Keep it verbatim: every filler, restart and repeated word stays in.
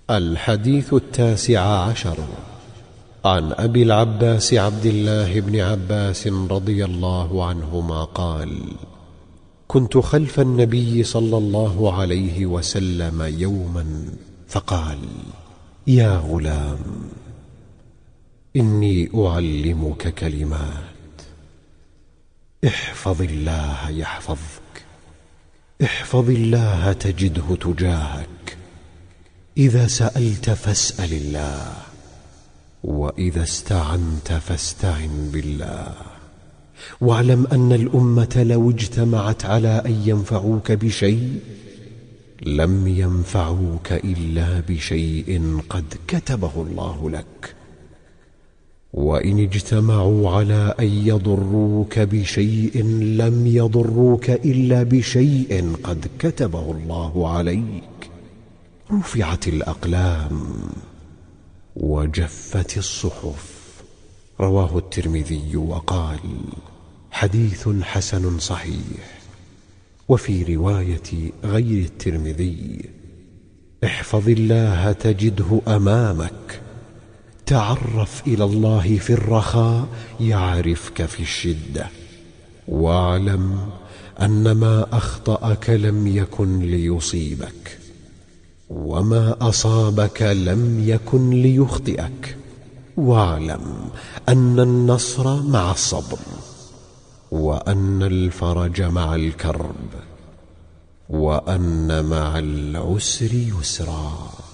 الحديث التاسع عشر. عن أبي العباس عبد الله بن عباس رضي الله عنهما قال: كنت خلف النبي صلى الله عليه وسلم يوما فقال: يا غلام، إني أعلمك كلمات، احفظ الله يحفظك، احفظ الله تجده تجاهك، إذا سألت فاسأل الله، وإذا استعنت فاستعن بالله. واعلم أن الأمة لو اجتمعت على أن ينفعوك بشيء لم ينفعوك إلا بشيء قد كتبه الله لك، وإن اجتمعوا على أن يضروك بشيء لم يضروك إلا بشيء قد كتبه الله عليك. رفعت الأقلام وجفت الصحف. رواه الترمذي وقال: حديث حسن صحيح. وفي رواية غير الترمذي: احفظ الله تجده أمامك، تعرف إلى الله في الرخاء يعرفك في الشدة، واعلم أن ما أخطأك لم يكن ليصيبك، وما أصابك لم يكن ليخطئك، واعلم أن النصر مع الصبر، وأن الفرج مع الكرب، وأن مع العسر يسرا.